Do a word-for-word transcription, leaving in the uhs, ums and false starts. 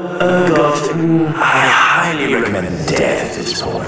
Oh God, mm, I highly recommend death to this poor